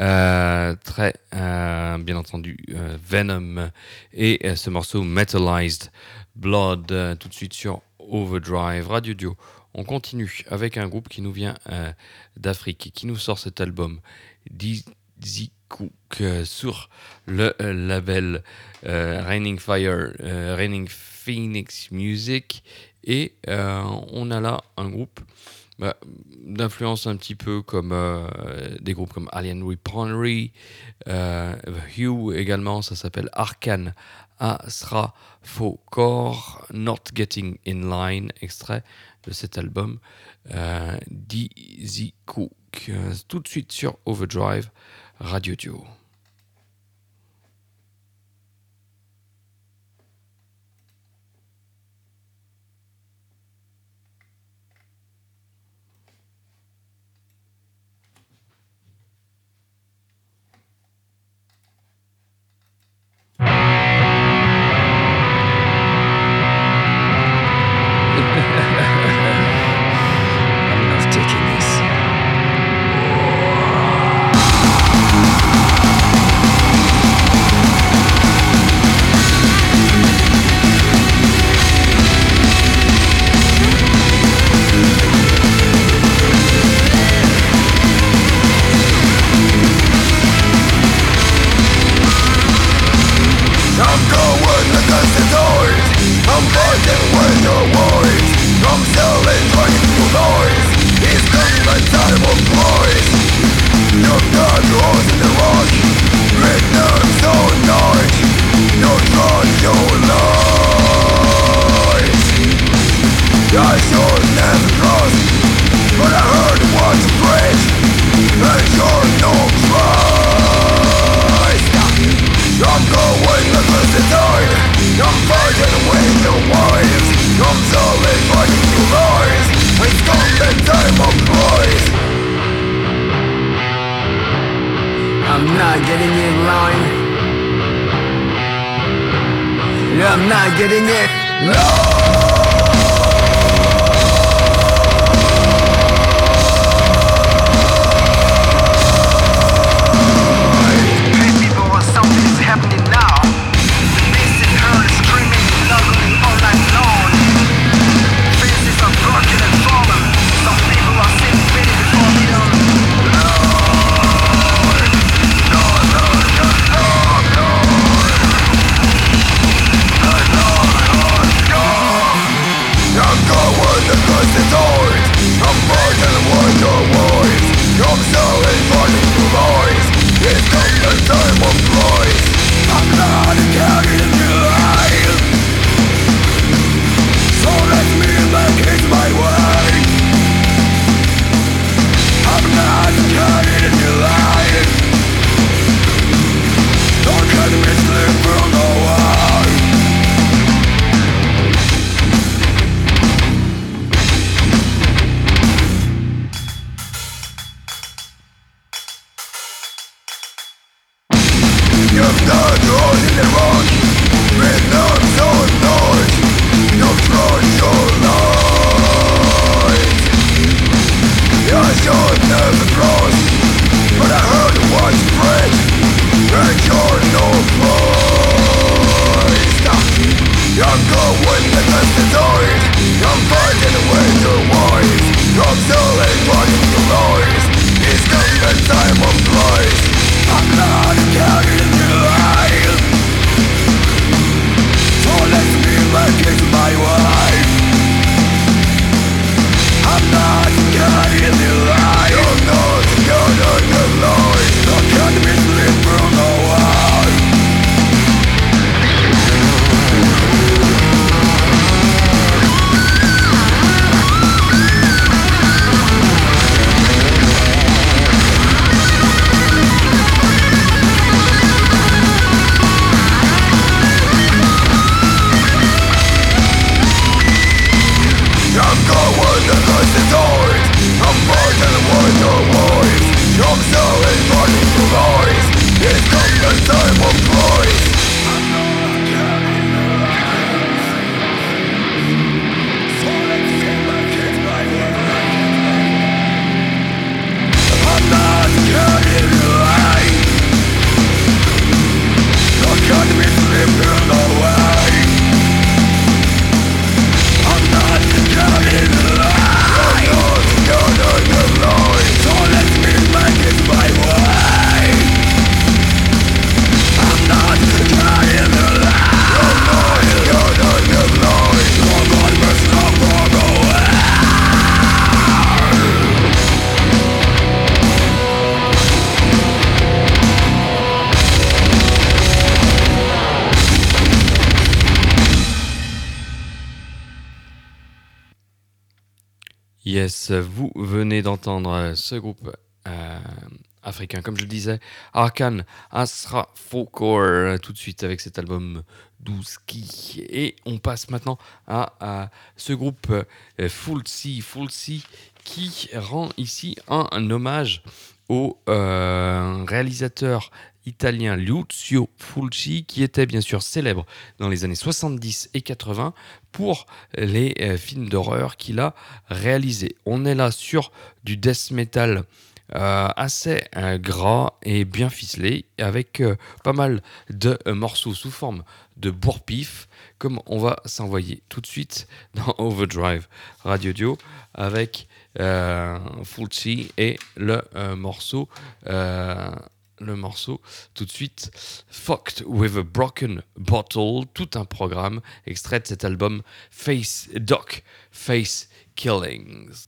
euh, très, euh, bien entendu, euh, Venom, et euh, ce morceau Metallized Blood, euh, tout de suite sur Overdrive Radio Dio. On continue avec un groupe qui nous vient euh, d'Afrique et qui nous sort cet album Dizzy Cook euh, sur le euh, label euh, Raining Fire, euh, Raining Phoenix Music. Et euh, on a là un groupe bah, d'influence un petit peu comme euh, des groupes comme Alien Weaponry, euh, The Hue également, ça s'appelle Arcane Asra Focor, Not Getting in Line, extrait de cet album euh, Dizzy Cook. Euh, tout de suite sur Overdrive Radio Dio. I'm not taking this. I'm going against the noise. I'm fighting with your voice. I'm still enjoying your noise. your lies. I should never cross, but I heard what's praise, and you're no Christ. I'm going against the tide, I'm fighting with the wives, I'm slowly fighting your lies. It's come the time of Christ. I'm not getting in line. I'm not getting it. No. Yes, vous venez d'entendre ce groupe euh, africain, comme je le disais, Arkan Asra Folklore, tout de suite avec cet album Douski. Et on passe maintenant à, à ce groupe euh, Fulci, Fulci qui rend ici un, un hommage au euh, réalisateur italien Lucio Fulci, qui était bien sûr célèbre dans les années soixante-dix et quatre-vingts pour les euh, films d'horreur qu'il a réalisés. On est là sur du death metal euh, assez euh, gras et bien ficelé, avec euh, pas mal de euh, morceaux sous forme de bourre-pif, comme on va s'envoyer tout de suite dans Overdrive Radio Dio avec euh, Fulci et le euh, morceau euh, le morceau tout de suite Fucked with a Broken Bottle, tout un programme extrait de cet album Face Doc Face Killings.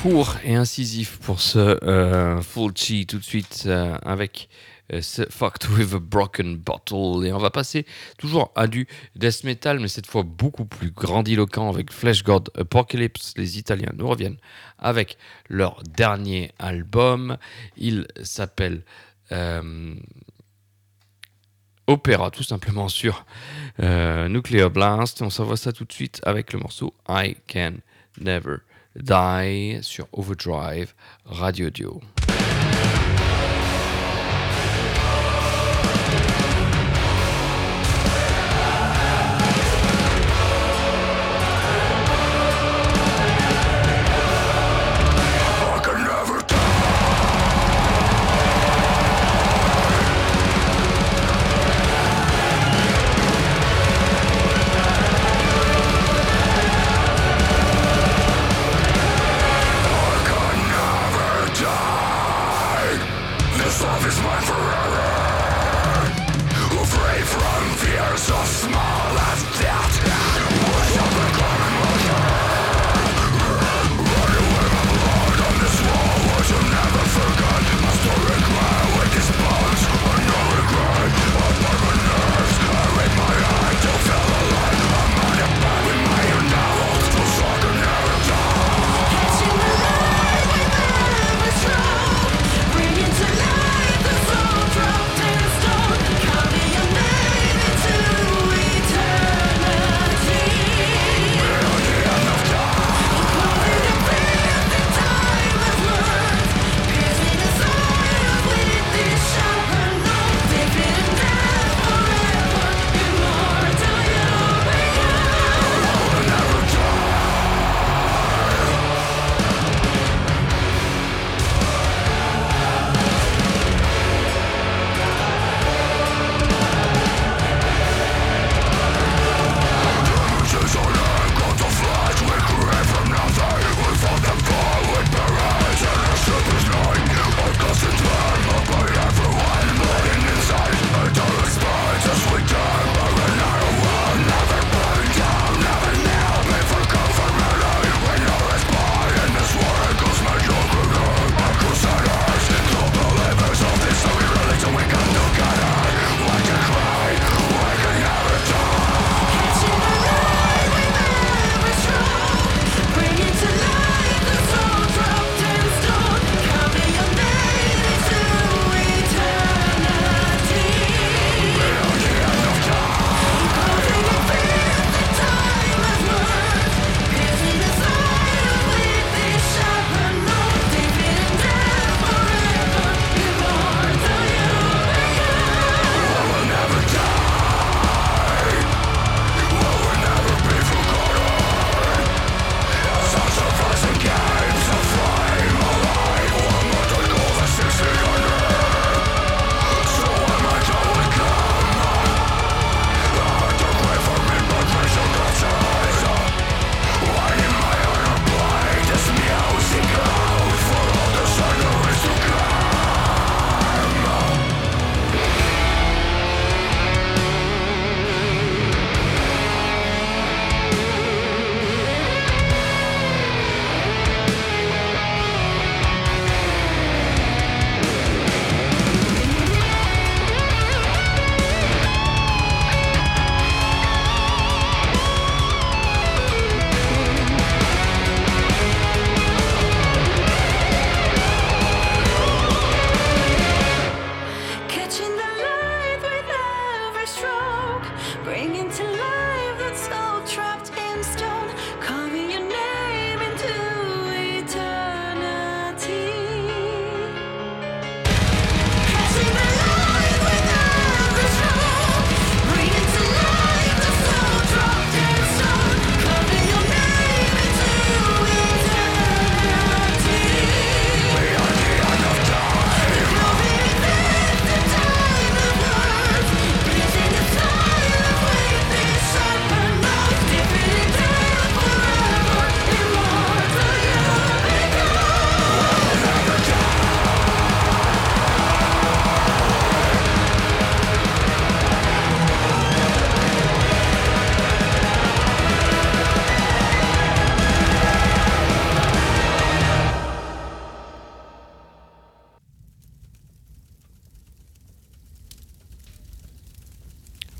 court et incisif pour ce euh, Fulci tout de suite euh, avec euh, ce Fucked with a Broken Bottle. Et on va passer toujours à du death metal, mais cette fois beaucoup plus grandiloquent avec Flesh God Apocalypse. Les Italiens nous reviennent avec leur dernier album. Il s'appelle euh, Opéra, tout simplement, sur euh, Nuclear Blast. On s'envoie ça tout de suite avec le morceau I Can Never Die sur Overdrive Radio Dio.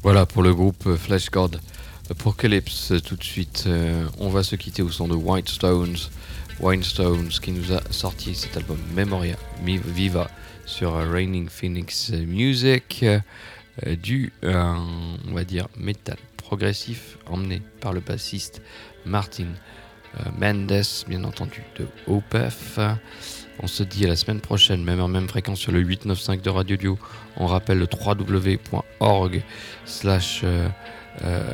Voilà pour le groupe Flesh God. Apocalypse, tout de suite, euh, on va se quitter au son de White Stones. White Stones qui nous a sorti cet album Memoria Viva sur euh, Raining Phoenix Music, euh, du, euh, on va dire, métal progressif emmené par le bassiste Martin euh, Mendes, bien entendu, de Opeth. On se dit à la semaine prochaine, même en même fréquence sur le huit cent quatre-vingt-quinze de Radio Dio. On rappelle le w w w point org slash euh, euh,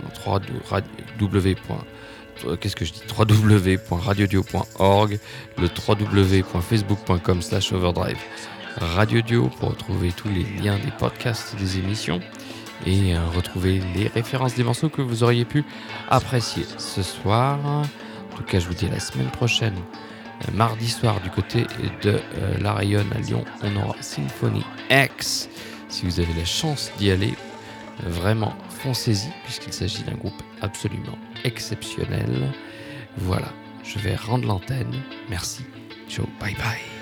w qu'est-ce que je dis w w w point radio dio point org, le w w w point facebook point com slash overdrive Radio Dio pour retrouver tous les liens des podcasts des émissions et euh, retrouver les références des morceaux que vous auriez pu apprécier ce soir. En tout cas, je vous dis à la semaine prochaine. Mardi soir, du côté de euh, La Rayonne à Lyon, on aura Symphony X. Si vous avez la chance d'y aller, euh, vraiment foncez-y, puisqu'il s'agit d'un groupe absolument exceptionnel. Voilà, je vais rendre l'antenne. Merci. Ciao, bye bye.